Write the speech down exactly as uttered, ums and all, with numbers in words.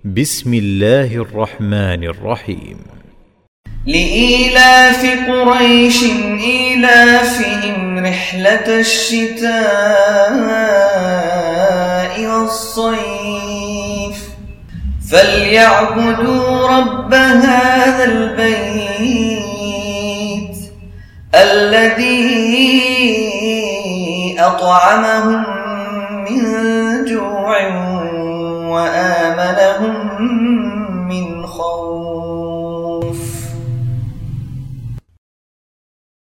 بسم الله الرحمن الرحيم. لإيلاف قريش إيلافهم رحلة الشتاء والصيف فليعبدوا رب هذا البيت الذي أطعمهم من جوع وآمنهم